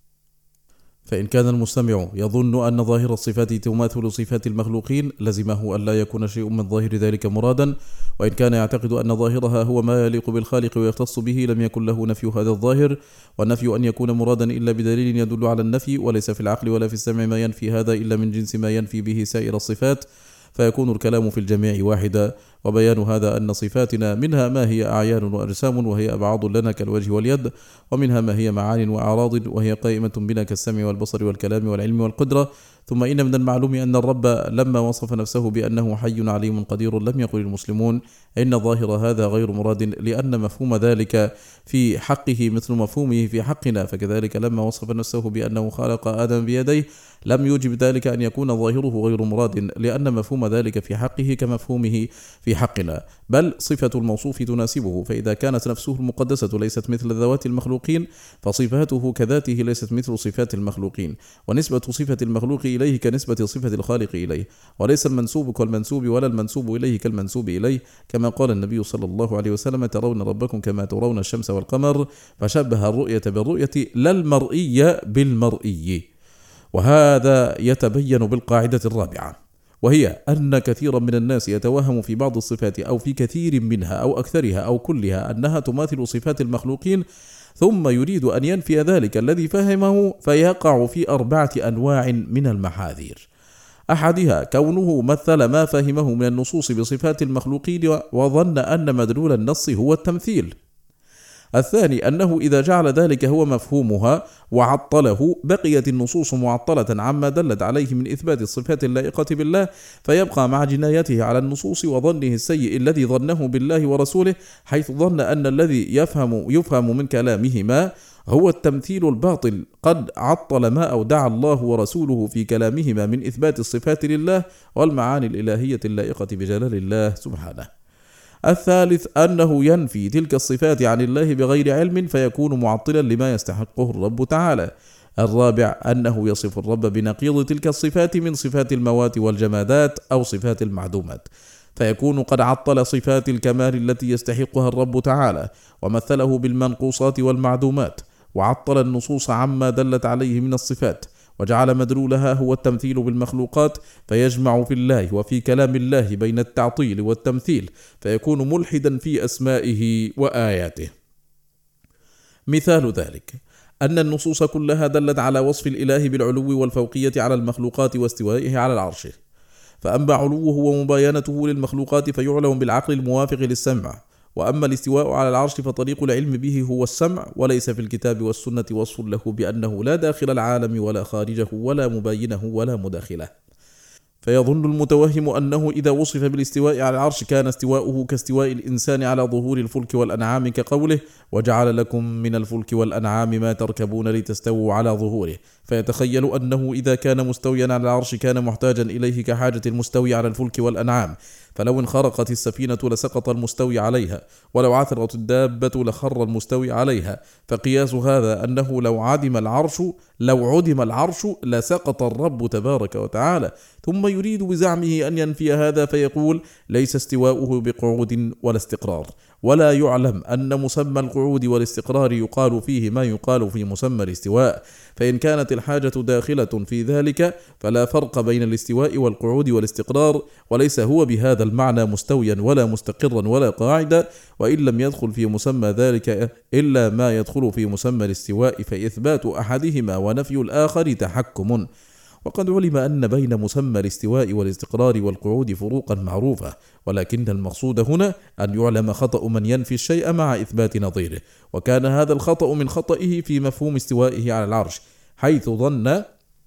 Speaker 1: فإن كان المستمع يظن أن ظاهر الصفات تماثل صفات المخلوقين لزمه أن لا يكون شيء من ظاهر ذلك مرادا، وإن كان يعتقد أن ظاهرها هو ما يليق بالخالق ويختص به لم يكن له نفي هذا الظاهر، والنفي أن يكون مرادا إلا بدليل يدل على النفي، وليس في العقل ولا في السمع ما ينفي هذا إلا من جنس ما ينفي به سائر الصفات، فيكون الكلام في الجميع واحدا. وبيان هذا أن صفاتنا منها ما هي أعيان وأجسام وهي أبعاض لنا كالوجه واليد، ومنها ما هي معان وأعراض وهي قائمة بنا كالسمع والبصر والكلام والعلم والقدرة. ثم إن من المعلوم أن الرب لما وصف نفسه بأنه حي عليم قدير لم يقل المسلمون إن ظاهر هذا غير مراد، لأن مفهوم ذلك في حقه مثل مفهومه في حقنا. فكذلك لما وصف نفسه بأنه خلق آدم بيديه لم يوجب ذلك أن يكون ظاهره غير مراد، لأن مفهوم ذلك في حقه كمفهومه في حقنا، بل صفة الموصوف تناسبه. فإذا كانت نفسه المقدسة ليست مثل ذوات المخلوقين فصفاته كذاته ليست مثل صفات المخلوقين، ونسبة صفة المخلوق إليه كنسبة صفة الخالق إليه، وليس المنسوب كالمنسوب ولا المنسوب إليه كالمنسوب إليه، كما قال النبي صلى الله عليه وسلم ترون ربكم كما ترون الشمس والقمر، فشبه الرؤية بالرؤية لا المرئي بالمرئي. وهذا يتبين بالقاعدة الرابعة، وهي أن كثيرا من الناس يتوهم في بعض الصفات أو في كثير منها أو أكثرها أو كلها أنها تماثل صفات المخلوقين، ثم يريد أن ينفي ذلك الذي فهمه فيقع في 4 أنواع من المحاذير. أحدها كونه مثل ما فهمه من النصوص بصفات المخلوقين وظن أن مدلول النص هو التمثيل. الثاني أنه إذا جعل ذلك هو مفهومها وعطله بقيت النصوص معطلة عما دلت عليه من إثبات الصفات اللائقة بالله، فيبقى مع جنايته على النصوص وظنه السيء الذي ظنه بالله ورسوله، حيث ظن أن الذي يفهم من كلامهما هو التمثيل الباطل، قد عطل ما أودع الله ورسوله في كلامهما من إثبات الصفات لله والمعاني الإلهية اللائقة بجلال الله سبحانه. الثالث أنه ينفي تلك الصفات عن الله بغير علم فيكون معطلا لما يستحقه الرب تعالى. الرابع أنه يصف الرب بنقيض تلك الصفات من صفات الموات والجمادات أو صفات المعدومات، فيكون قد عطل صفات الكمال التي يستحقها الرب تعالى ومثله بالمنقوصات والمعدومات، وعطل النصوص عما دلت عليه من الصفات، وجعل مدلولها هو التمثيل بالمخلوقات، فيجمع في الله وفي كلام الله بين التعطيل والتمثيل، فيكون ملحدا في أسمائه وآياته. مثال ذلك أن النصوص كلها دلت على وصف الإله بالعلو والفوقية على المخلوقات واستوائه على العرش، فأما علوه ومباينته للمخلوقات فيعلم بالعقل الموافق للسمع، وأما الاستواء على العرش فطريق العلم به هو السمع، وليس في الكتاب والسنة وصف له بأنه لا داخل العالم ولا خارجه ولا مباينه ولا مداخله. فيظن المتوهم أنه إذا وصف بالاستواء على العرش كان استواؤه كاستواء الإنسان على ظهور الفلك والأنعام، كقوله وجعل لكم من الفلك والأنعام ما تركبون لتستووا على ظهوره، فيتخيل أنه إذا كان مستويا على العرش كان محتاجا إليه كحاجة المستوي على الفلك والأنعام، فلو انخرقت السفينة لسقط المستوي عليها، ولو عثرت الدابة لخر المستوي عليها، فقياس هذا أنه لو عدم العرش لسقط الرب تبارك وتعالى. ثم يريد بزعمه أن ينفي هذا فيقول ليس استواؤه بقعود ولا استقرار، ولا يعلم أن مسمى القعود والاستقرار يقال فيه ما يقال في مسمى الاستواء، فإن كانت الحاجة داخلة في ذلك فلا فرق بين الاستواء والقعود والاستقرار، وليس هو بهذا المعنى مستويا ولا مستقرا ولا قاعدا، وإن لم يدخل في مسمى ذلك إلا ما يدخل في مسمى الاستواء، فإثبات أحدهما ونفي الآخر تحكم. وقد علم أن بين مسمى الاستواء والاستقرار والقعود فروقا معروفة، ولكن المقصود هنا أن يعلم خطأ من ينفي الشيء مع إثبات نظيره، وكان هذا الخطأ من خطئه في مفهوم استوائه على العرش، حيث ظن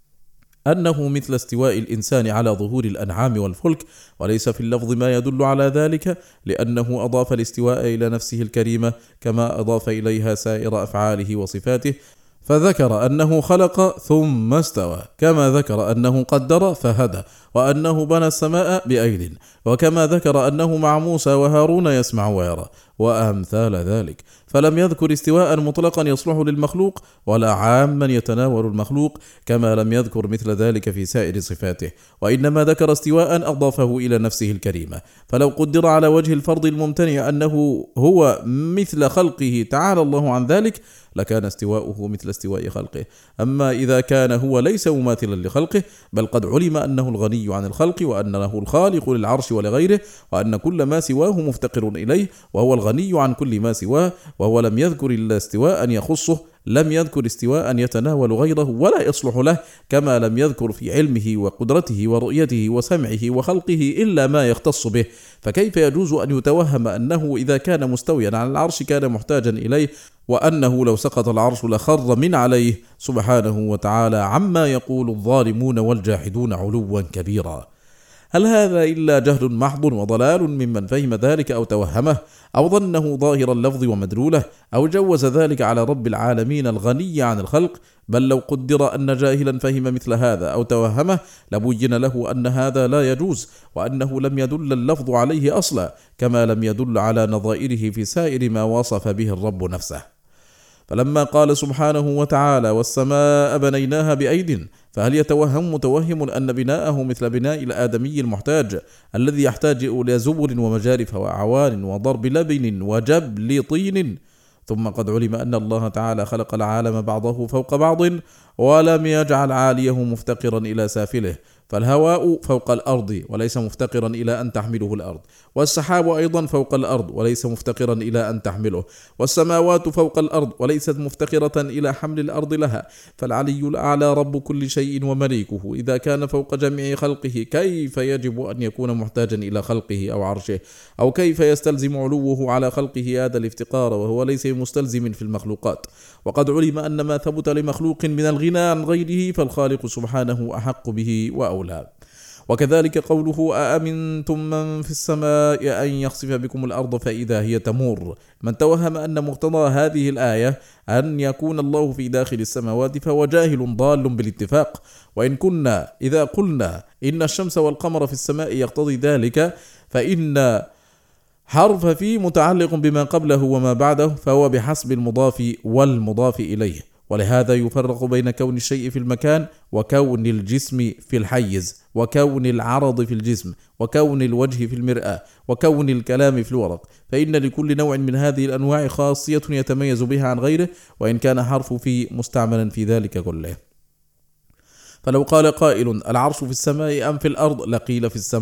Speaker 1: أنه مثل استواء الإنسان على ظهور الأنعام والفلك، وليس في اللفظ ما يدل على ذلك، لأنه أضاف الاستواء إلى نفسه الكريمة كما أضاف إليها سائر أفعاله وصفاته، فذكر أنه خلق ثم استوى، كما ذكر أنه قدر فهدى، وأنه بنى السماء بأيد، وكما ذكر أنه مع موسى وهارون يسمع ويرى، وأمثال ذلك. فلم يذكر استواء مطلقا يصلح للمخلوق، ولا عاما يتناول المخلوق، كما لم يذكر مثل ذلك في سائر صفاته، وإنما ذكر استواء أضافه إلى نفسه الكريمة. فلو قدر على وجه الفرض الممتنع أنه هو مثل خلقه تعالى الله عن ذلك، لكان استواؤه مثل استواء خلقه. أما إذا كان هو ليس مماثلا لخلقه، بل قد علم أنه الغني عن الخلق، وأنه الخالق للعرش ولغيره، وأن كل ما سواه مفتقر إليه، وهو الغني عن كل ما سواه، وهو لم يذكر إلا استواء يخصه، لم يذكر استواء يتناول غيره ولا يصلح له، كما لم يذكر في علمه وقدرته ورؤيته وسمعه وخلقه إلا ما يختص به. فكيف يجوز أن يتوهم أنه إذا كان مستويا على العرش كان محتاجا إليه، وأنه لو سقط العرش لخر من عليه سبحانه وتعالى عما يقول الظالمون والجاحدون علوا كبيرا؟ هل هذا إلا جهل محض وضلال ممن فهم ذلك أو توهمه، أو ظنه ظاهر اللفظ ومدلوله، أو جوز ذلك على رب العالمين الغني عن الخلق؟ بل لو قدر أن جاهلا فهم مثل هذا أو توهمه لبين له أن هذا لا يجوز، وأنه لم يدل اللفظ عليه أصلا، كما لم يدل على نظائره في سائر ما وصف به الرب نفسه. فلما قال سبحانه وتعالى والسماء بنيناها بأيد، فهل يتوهم متوهم أن بناءه مثل بناء الآدمي المحتاج الذي يحتاج إلى زبر ومجارف وأعوان وضرب لبن وجبل طين؟ ثم قد علم أن الله تعالى خلق العالم بعضه فوق بعض، ولم يجعل عاليه مفتقرا إلى سافله، فالهواء فوق الأرض وليس مفتقرا إلى أن تحمله الأرض، والسحاب أيضا فوق الأرض وليس مفتقرا إلى أن تحمله، والسماوات فوق الأرض وليست مفتقرة إلى حمل الأرض لها. فالعلي الأعلى رب كل شيء ومليكه إذا كان فوق جميع خلقه، كيف يجب أن يكون محتاجا إلى خلقه أو عرشه؟ أو كيف يستلزم علوه على خلقه هذا الافتقار وهو ليس مستلزم في المخلوقات؟ وقد علم أن ما ثبت لمخلوق من الغنى عن غيره فالخالق سبحانه أحق به وأولى. وكذلك قوله أأمنتم من في السماء أن يخسف بكم الأرض فإذا هي تمور. من توهم أن مقتضى هذه الآية أن يكون الله في داخل السماوات فهو جاهل ضال بالاتفاق. وإن كنا إذا قلنا إن الشمس والقمر في السماء يقتضي ذلك، فإن حرف في متعلق بما قبله وما بعده، فهو بحسب المضاف والمضاف إليه. ولهذا يفرق بين كون الشيء في المكان وكون الجسم في الحيز، وكون العرض في الجسم، وكون الوجه في المرآة، وكون الكلام في الورق، فإن لكل نوع من هذه الأنواع خاصية يتميز بها عن غيره، وإن كان حرف في مستعملا في ذلك كله. فلو قال قائل العرش في السماء أم في الأرض لقيل في السماء،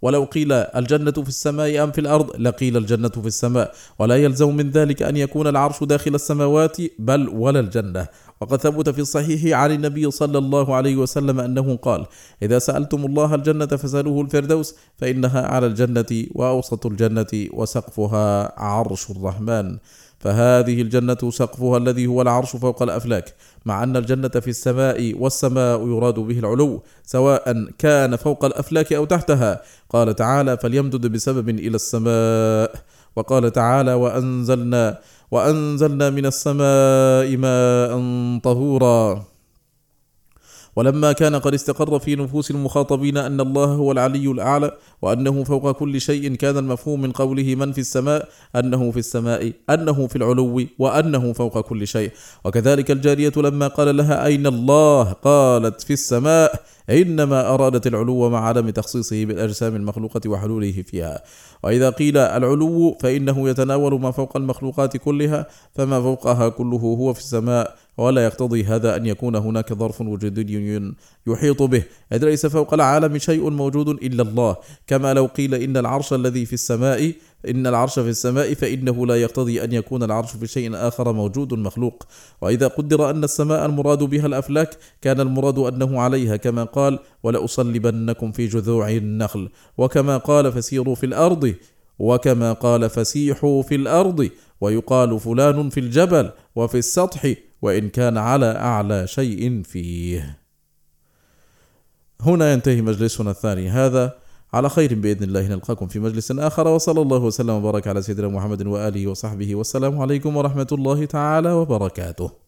Speaker 1: ولو قيل الجنة في السماء أم في الأرض لقيل الجنة في السماء، ولا يلزم من ذلك أن يكون العرش داخل السماوات بل ولا الجنة. وقد ثبت في الصحيح عن النبي صلى الله عليه وسلم أنه قال: إذا سألتم الله الجنة فسألوه الفردوس، فإنها أعلى الجنة وأوسط الجنة وسقفها عرش الرحمن. فهذه الجنة سقفها الذي هو العرش فوق الأفلاك، مع أن الجنة في السماء، والسماء يراد به العلو سواء كان فوق الأفلاك أو تحتها. قال تعالى: فليمدد بسبب إلى السماء. وقال تعالى: وأنزلنا من السماء ماء طهورا. ولما كان قد استقر في نفوس المخاطبين أن الله هو العلي الأعلى وأنه فوق كل شيء، كان المفهوم من قوله من في السماء أنه في السماء، أنه في العلو، وأنه فوق كل شيء. وكذلك الجارية لما قال لها أين الله قالت في السماء، إنما أرادت العلو مع عدم تخصيصه بالأجسام المخلوقة وحلوله فيها. وإذا قيل العلو فإنه يتناول ما فوق المخلوقات كلها، فما فوقها كله هو في السماء، ولا يقتضي هذا أن يكون هناك ظرف وجودي يحيط به، إذ ليس فوق العالم شيء موجود إلا الله. كما لو قيل إن العرش في السماء فإنه لا يقتضي أن يكون العرش في شيء آخر موجود مخلوق. وإذا قدر أن السماء المراد بها الأفلاك، كان المراد أنه عليها، كما قال: ولأصلبنكم في جذوع النخل، وكما قال: فسيروا في الأرض، وكما قال: فسيحوا في الأرض. ويقال فلان في الجبل وفي السطح، وإن كان على أعلى شيء فيه. هنا ينتهي مجلسنا الثاني هذا، على خير بإذن الله نلقاكم في مجلس آخر، وصلى الله وسلم وبارك على سيدنا محمد وآله وصحبه، والسلام عليكم ورحمة الله تعالى وبركاته.